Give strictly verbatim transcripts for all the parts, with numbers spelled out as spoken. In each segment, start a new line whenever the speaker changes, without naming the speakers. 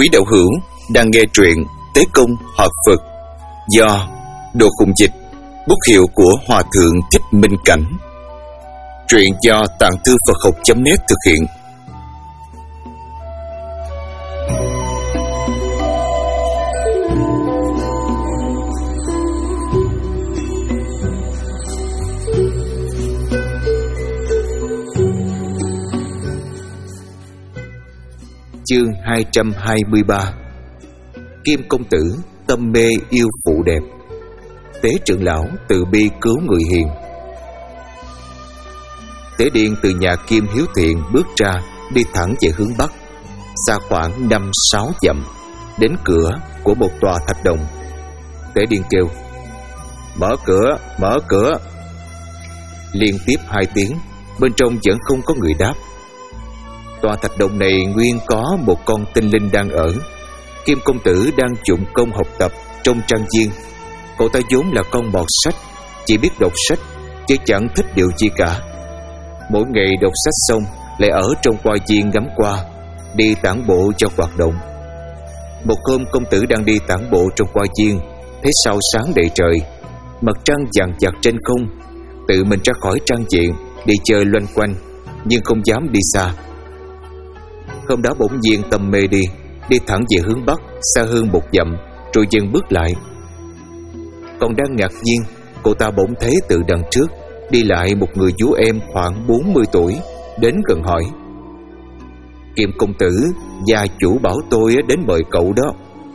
Quý đạo hữu đang nghe truyện Tế Công Hợp Phật do Đồ Khùng Dịch, bút hiệu của Hòa Thượng Thích Minh Cảnh. Truyện do Tạng Thư Phật Học chấm net thực hiện. Chương hai trăm hai mươi ba. Kim công tử tâm mê yêu phụ đẹp, Tế trưởng lão từ bi cứu người hiền. Tế Điền từ nhà Kim Hiếu Thiện bước ra, đi thẳng về hướng bắc, xa khoảng năm sáu dặm, đến cửa của một tòa thạch đồng. Tế Điền kêu: "Mở cửa, mở cửa!" Liên tiếp hai tiếng, bên trong vẫn không có người đáp. Tòa thạch động này nguyên có một con tinh linh đang ở. Kim công tử đang dụng công học tập trong trang viên. Cậu ta vốn là con mọt sách, chỉ biết đọc sách chứ chẳng thích điều chi cả. Mỗi ngày đọc sách xong lại ở trong hoa viên ngắm qua, đi tản bộ cho hoạt động. Một hôm công tử đang đi tản bộ trong hoa viên, thấy sao sáng đầy trời, mặt trăng vàng vặc trên không, tự mình ra khỏi trang viện đi chơi loanh quanh, nhưng không dám đi xa. Hôm đó bỗng nhiên tâm mê đi, đi thẳng về hướng bắc, xa hơn một dặm, rồi dần bước lại. Còn đang ngạc nhiên, cô ta bỗng thấy từ đằng trước đi lại một người vú em khoảng bốn mươi tuổi, đến gần hỏi: "Kim công tử, gia chủ bảo tôi đến mời cậu đó."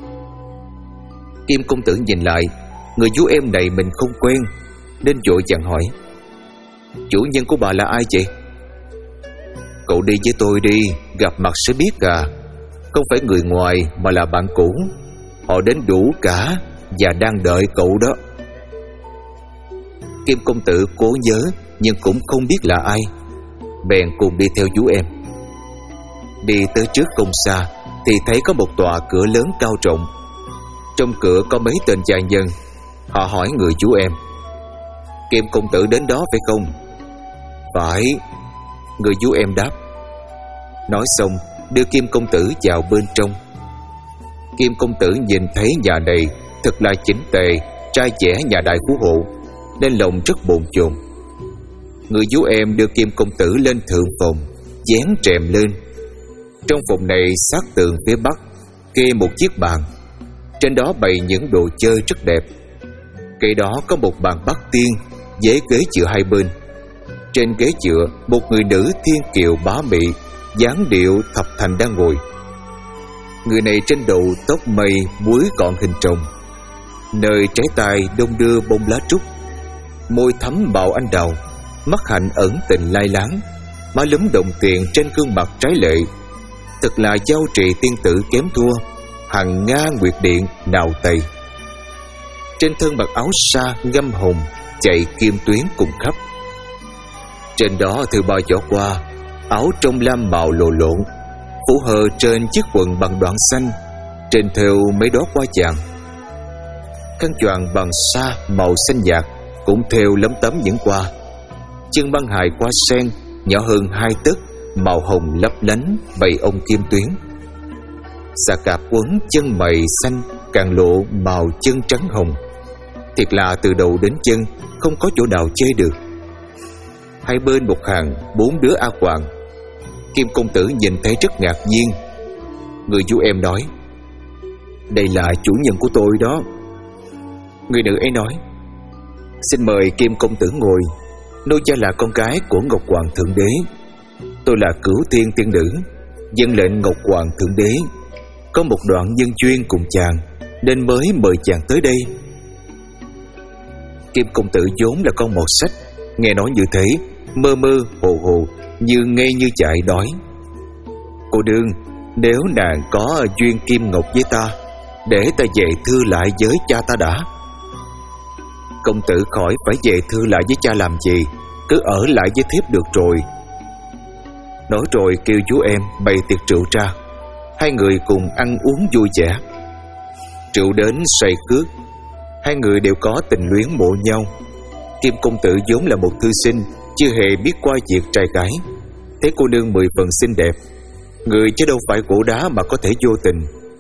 Kim công tử nhìn lại, người vú em này mình không quen, nên vội vàng hỏi: "Chủ nhân của bà là ai vậy?" "Cậu đi với tôi đi, gặp mặt sẽ biết à. Không phải người ngoài mà là bạn cũ. Họ đến đủ cả và đang đợi cậu đó." Kim công tử cố nhớ nhưng cũng không biết là ai, bèn cùng đi theo vú em. Đi tới trước không xa thì thấy có một tòa cửa lớn cao rộng. Trong cửa có mấy tên gia nhân. Họ hỏi người vú em: "Kim công tử đến đó phải không?" "Phải." Người vú em đáp. Nói xong đưa Kim công tử vào bên trong. Kim công tử nhìn thấy nhà này thật là chỉnh tề, trai trẻ nhà đại phú hộ, nên lòng rất bồn chồn. Người vú em đưa Kim công tử lên thượng phòng, dán rèm lên. Trong phòng này sát tường phía bắc kê một chiếc bàn, trên đó bày những đồ chơi rất đẹp. Cây đó có một bàn bắt tiên với ghế dựa hai bên. Trên ghế dựa một người nữ thiên kiều bá mị, dáng điệu thập thành đang ngồi. Người này trên đầu tóc mây búi gọn hình tròn, nơi trái tai đong đưa bông lá trúc, môi thắm màu anh đào, mắt hạnh ẩn tình lai láng, má lúm đồng tiền trên gương mặt trái lệ. Thật là giao trì tiên tử kém thua hằng nga nguyệt điện nào tây. Trên thân mặc áo sa ngâm hồng, chạy kim tuyến cùng khắp. Trên đó thư bao giỏ qua, áo trong lam màu lồ lộn, phủ hờ trên chiếc quần bằng đoạn xanh, trên thêu mấy đóa hoa vàng. Khăn choàng bằng sa màu xanh nhạt cũng thêu lấm tấm những hoa. Chân băng hài hoa sen nhỏ hơn hai tấc, màu hồng lấp lánh, bầy ông kim tuyến. Xà cạp quấn chân mày xanh càng lộ màu chân trắng hồng. Thiệt là từ đầu đến chân không có chỗ nào chê được. Hai bên một hàng bốn đứa A Hoàng. Kim công tử nhìn thấy rất ngạc nhiên. Người vú em nói: "Đây là chủ nhân của tôi đó." Người nữ ấy nói: "Xin mời Kim công tử ngồi. Nô gia là con gái của Ngọc Hoàng Thượng Đế. Tôi là Cửu Thiên Tiên Nữ, dân lệnh Ngọc Hoàng Thượng Đế. Có một đoạn nhân duyên cùng chàng, nên mới mời chàng tới đây." Kim công tử vốn là con mọt sách, nghe nói như thế, mơ mơ hồ hồ, như ngây như dại đói: "Cô đương, nếu nàng có duyên kim ngọc với ta, để ta về thư lại với cha ta đã." "Công tử khỏi phải về thư lại với cha làm gì, cứ ở lại với thiếp được rồi." Nói rồi kêu vú em bày tiệc rượu ra. Hai người cùng ăn uống vui vẻ. Rượu đến say khước, hai người đều có tình luyến mộ nhau. Kim công tử vốn là một thư sinh, chưa hề biết qua việc trai gái. Thấy cô nương mười phần xinh đẹp, người chứ đâu phải gỗ đá mà có thể vô tình,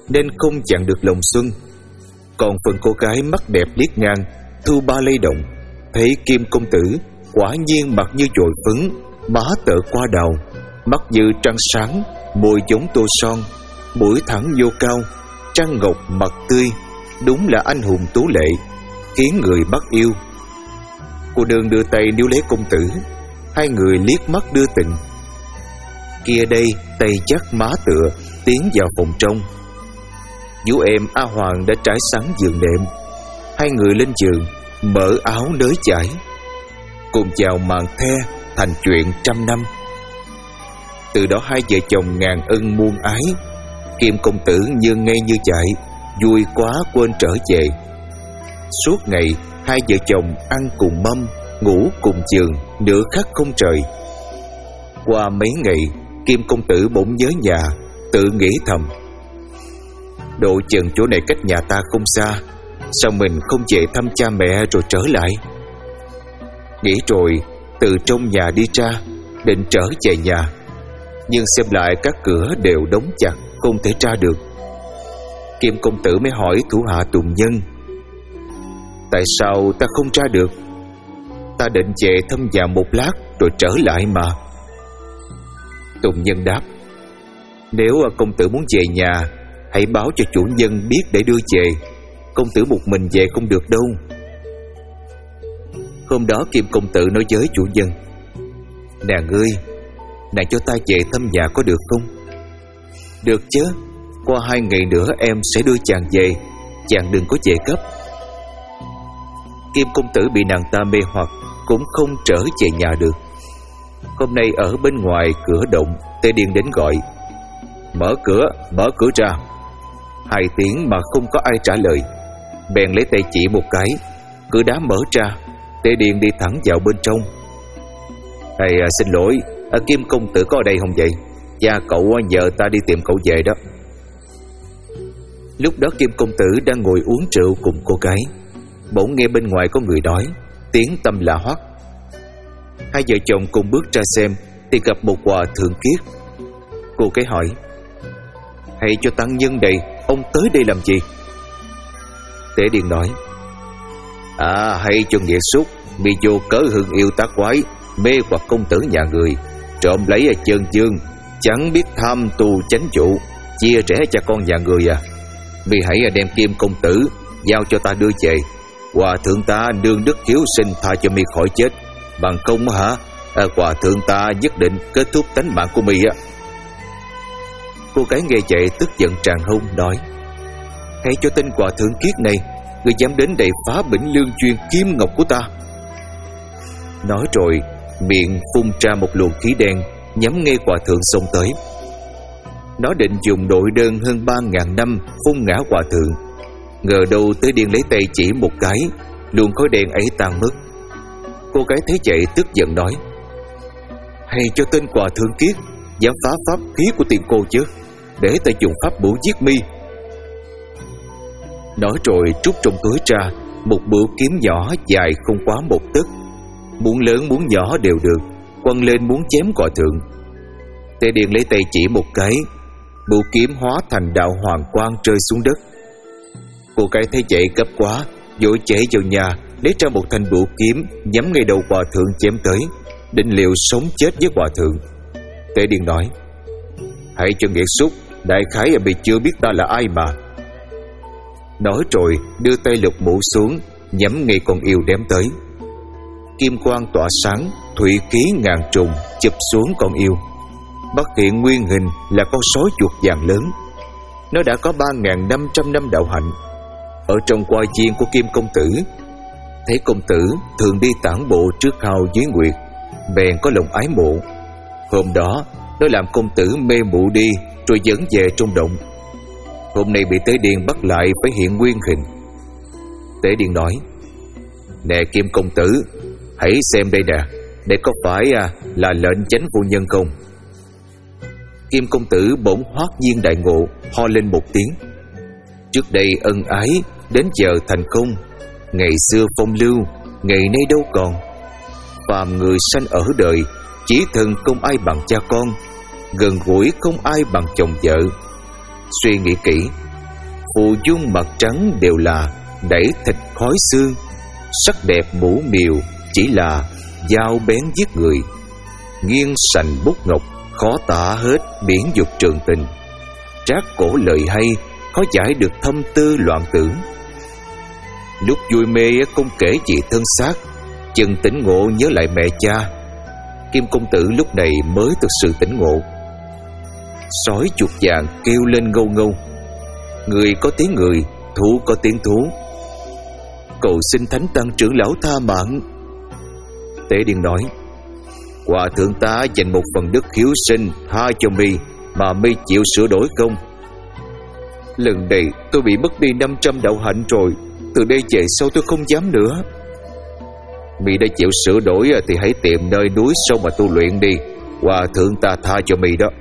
nên không chặn được lòng xuân. Còn phần cô gái mắt đẹp liếc ngang, thu ba lay động, thấy Kim công tử quả nhiên mặt như dội phấn, má tợ qua đầu, mắt như trăng sáng, môi giống tô son, mũi thẳng vô cao, trăng ngọc mặt tươi, đúng là anh hùng tú lệ, khiến người bắt yêu. Cô nương đưa tay níu lấy công tử, hai người liếc mắt đưa tình. Kia đây tay dắt má tựa tiến vào phòng trong. Vũ em A Hoàng đã trải sẵn giường nệm, hai người lên giường mở áo nới chải, cùng chào màn the thành chuyện trăm năm. Từ đó hai vợ chồng ngàn ân muôn ái. Kim công tử như ngây như chạy, vui quá quên trở về. Suốt ngày hai vợ chồng ăn cùng mâm, ngủ cùng giường, nửa khắc không trời. Qua mấy ngày, Kim công tử bỗng nhớ nhà, tự nghĩ thầm: độ chừng chỗ này cách nhà ta không xa, sao mình không về thăm cha mẹ rồi trở lại? Nghĩ rồi từ trong nhà đi ra, định trở về nhà, nhưng xem lại các cửa đều đóng chặt, không thể ra được. Kim công tử mới hỏi thủ hạ Tùng Nhân: tại sao ta không ra được? Ta định về thăm nhà một lát rồi trở lại mà. Tùng Nhân đáp: nếu công tử muốn về nhà, hãy báo cho chủ nhân biết để đưa về. Công tử một mình về không được đâu. Hôm đó Kim công tử nói với chủ nhân: nàng ơi, nàng cho ta về thăm nhà có được không? Được chứ, qua hai ngày nữa em sẽ đưa chàng về, chàng đừng có về gấp. Kim công tử bị nàng ta mê hoặc, cũng không trở về nhà được. Hôm nay ở bên ngoài cửa động, Tề Điền đến gọi: mở cửa, mở cửa ra. Hai tiếng mà không có ai trả lời. Bèn lấy tay chỉ một cái, cửa đá mở ra. Tề Điền đi thẳng vào bên trong. Thầy à, xin lỗi, à, Kim công tử có ở đây không vậy? Cha cậu nhờ ta đi tìm cậu về đó. Lúc đó Kim công tử đang ngồi uống rượu cùng cô gái, bỗng nghe bên ngoài có người nói, tiếng tâm lạ hoắc. Hai vợ chồng cùng bước ra xem thì gặp một hòa thượng kiết. Cô gái hỏi: hay cho tăng nhân đây, ông tới đây làm gì? Tề Điền nói: à, hay cho nghĩa xúc bị vô cớ hương yêu tác quái, mê hoặc công tử nhà người, trộm lấy chân dương, chẳng biết tham tu chánh chủ, chia rẽ cha con nhà người à. Mi hãy đem Kim công tử giao cho ta đưa về. Hòa thượng ta nương đức hiếu sinh tha cho mi khỏi chết, bằng không hả, à, hòa thượng ta nhất định kết thúc tánh mạng của mi á. Cô gái nghe vậy tức giận tràn hông nói: hãy cho tên hòa thượng kiết này, người dám đến đây phá bỉnh lương chuyên kim ngọc của ta. Nói rồi miệng phun ra một luồng khí đen, nhắm ngay hòa thượng xông tới. Nó định dùng nội đơn hơn ba ngàn năm phun ngã hòa thượng, ngờ đâu Tề Điền lấy tay chỉ một cái, luồng khói đen ấy tan mất. Cô gái thấy vậy tức giận nói: hay cho tên hòa thượng kiết dám phá pháp khí của tiền cô chứ, để ta dùng pháp bửu giết mi. Nói rồi trút trong túi ra một bửu kiếm nhỏ dài không quá một tấc, muốn lớn muốn nhỏ đều được, quăng lên muốn chém hòa thượng. Tề Điền lấy tay chỉ một cái, bửu kiếm hóa thành đạo hoàng quang rơi xuống đất. Cô gái thấy vậy gấp quá, vội chạy vào nhà lấy ra một thanh bửu kiếm nhắm ngay đầu hòa thượng chém tới, định liệu sống chết với hòa thượng. Tề Điền nói: hãy cho nghiệt xúc đại khái bị chưa biết ta là ai mà. Nói rồi đưa tay lục mũ xuống, nhắm ngay con yêu đếm tới. Kim quang tỏa sáng, thủy khí ngàn trùng chụp xuống con yêu. Bắt hiện nguyên hình là con sói chuột vàng lớn. Nó đã có ba ngàn năm trăm năm đạo hạnh. Ở trong quai viên của Kim công tử, thấy công tử thường đi tản bộ trước hào dưới nguyệt, bèn có lòng ái mộ. Hôm đó nó làm công tử mê mụ đi, rồi dẫn về trong động. Hôm nay bị Tề Điền bắt lại phải hiện nguyên hình. Tề Điền nói: nè Kim công tử, hãy xem đây nè, để có phải à, là lệnh chánh phu nhân không? Kim công tử bỗng hoát nhiên đại ngộ, ho lên một tiếng: trước đây ân ái, đến giờ thành không. Ngày xưa phong lưu, ngày nay đâu còn. Phàm người sanh ở đời, chỉ thân không ai bằng cha con, gần gũi không ai bằng chồng vợ. Suy nghĩ kỹ, phù dung mặt trắng đều là đẩy thịt khói xương, sắc đẹp mũ miều chỉ là dao bén giết người. Nghiêng sành bút ngọc, khó tả hết biển dục trường tình. Trác cổ lời hay, khó giải được thâm tư loạn tưởng. Lúc vui mê không kể gì thân xác, chừng tỉnh ngộ nhớ lại mẹ cha. Kim công tử lúc này mới thực sự tỉnh ngộ. Sói chuột vàng kêu lên ngâu ngâu, người có tiếng người, thú có tiếng thú. Cầu xin thánh tăng trưởng lão tha mạng. Tế Điền nói, hòa thượng ta dành một phần đức hiếu sinh tha cho mi, mà mi chịu sửa đổi không? Lần này tôi bị mất đi năm trăm đạo hạnh rồi, từ đây về sau tôi không dám nữa. Mi đã chịu sửa đổi thì hãy tìm nơi núi sông mà tu luyện đi, hòa thượng ta tha cho mi đó.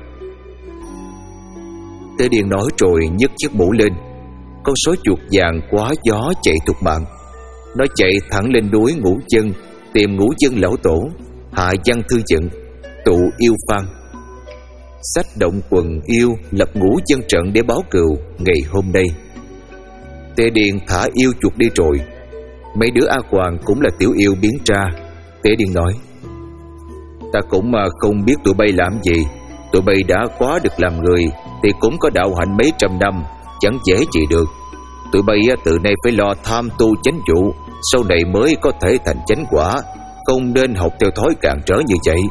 Tế Điền nói rồi nhấc chiếc mũ lên. Con sói chuột vàng quá gió chạy thục mạng. Nó chạy thẳng lên núi Ngũ Chân, tìm Ngũ Chân lão tổ, hạ văn thư giận, tụ yêu phan, sách động quần yêu, lập Ngũ Chân trận để báo cừu ngày hôm nay. Tế Điền thả yêu chuột đi rồi. Mấy đứa A Hoàng cũng là tiểu yêu biến ra. Tế Điền nói, ta cũng mà không biết tụi bay làm gì. Tụi bay đã quá được làm người thì cũng có đạo hạnh mấy trăm năm, chẳng dễ gì được. Tụi bay từ nay phải lo tham tu chánh vụ, sau này mới có thể thành chánh quả, không nên học theo thói càn trở như vậy.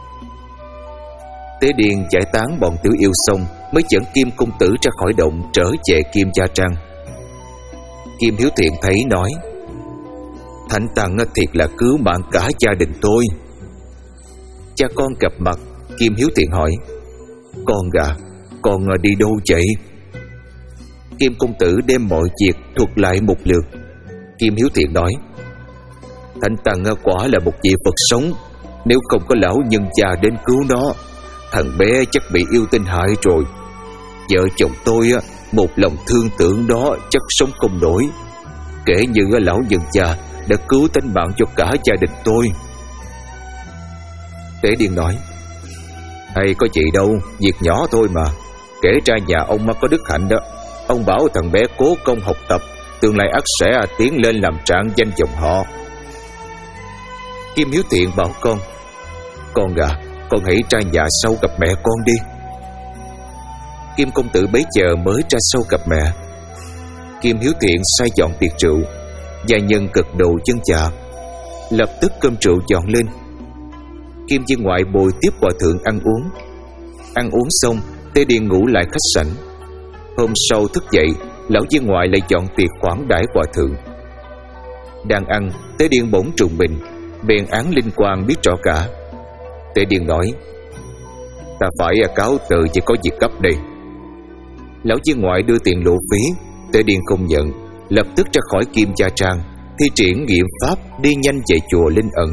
Tế Điền giải tán bọn tiểu yêu xong, mới dẫn Kim công tử ra khỏi động, trở về Kim Gia Trang. Kim Hiếu Thiện thấy nói, thánh tăng thiệt là cứu mạng cả gia đình tôi. Cha con gặp mặt, Kim Hiếu Thiện hỏi, con à, con đi đâu vậy? Kim công tử đem mọi việc thuật lại một lượt. Kim Hiếu Thiện nói, thánh tăng quả là một vị Phật sống, nếu không có lão nhân già đến cứu nó, thằng bé chắc bị yêu tinh hại rồi. Vợ chồng tôi một lòng thương tưởng đó, chắc sống không nổi. Kể như lão nhân già đã cứu tính mạng cho cả gia đình tôi. Tế Điền nói, hay có gì đâu, việc nhỏ thôi mà. Kể ra nhà ông có đức hạnh đó. Ông bảo thằng bé cố công học tập, tương lai ắt sẽ tiến lên làm trạng danh dòng họ. Kim Hiếu Thiện bảo con, con à, con hãy ra nhà sau gặp mẹ con đi. Kim công tử bấy giờ mới ra sau gặp mẹ. Kim Hiếu Thiện sai dọn tiệc rượu. Gia nhân gật đầu chân dạ. Lập tức cơm rượu dọn lên. Kim viên ngoại bồi tiếp hòa thượng ăn uống. Ăn uống xong, Tế Điền ngủ lại khách sảnh. Hôm sau thức dậy, lão viên ngoại lại dọn tiệc khoản đãi hòa thượng. Đang ăn, Tế Điền bỗng trùng mình, bèn án linh quang biết rõ cả. Tế Điền nói, ta phải cáo từ chỉ có việc gấp đây. Lão viên ngoại đưa tiền lộ phí. Tế Điền không nhận, lập tức ra khỏi Kim Gia Trang, thi triển nghiệm pháp đi nhanh về chùa Linh Ẩn.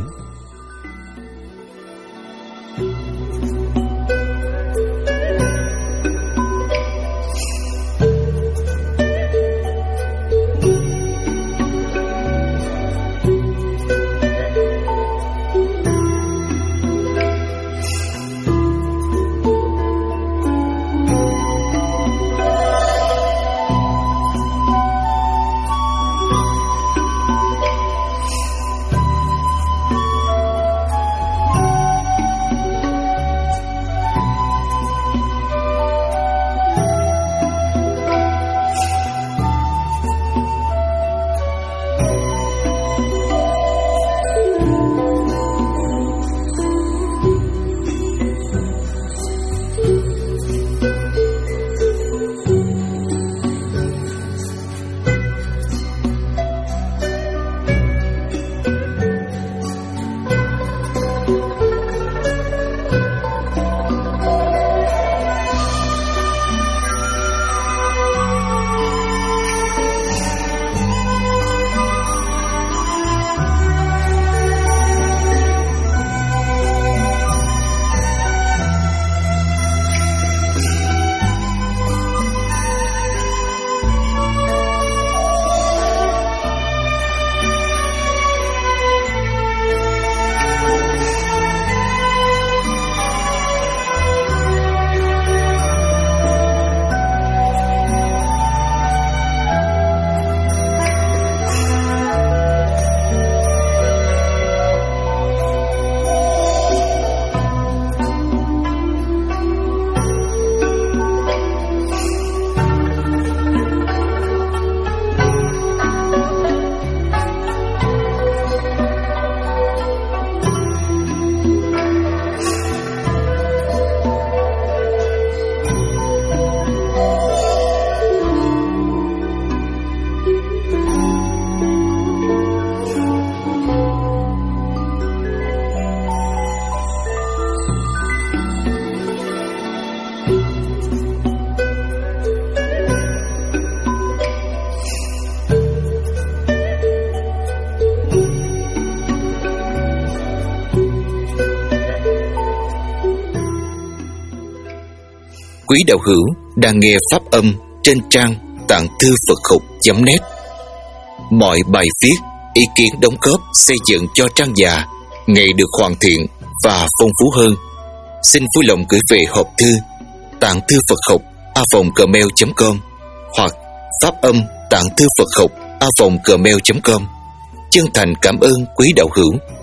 Quý đạo hữu đang nghe pháp âm trên trang tạng thư Phật học chấm net. Mọi bài viết, ý kiến đóng góp xây dựng cho trang già ngày được hoàn thiện và phong phú hơn. Xin vui lòng gửi về hộp thư tạng thư Phật học a vòng gmail chấm com hoặc pháp âm tạng thư Phật học a vòng gmail chấm com. Chân thành cảm ơn quý đạo hữu.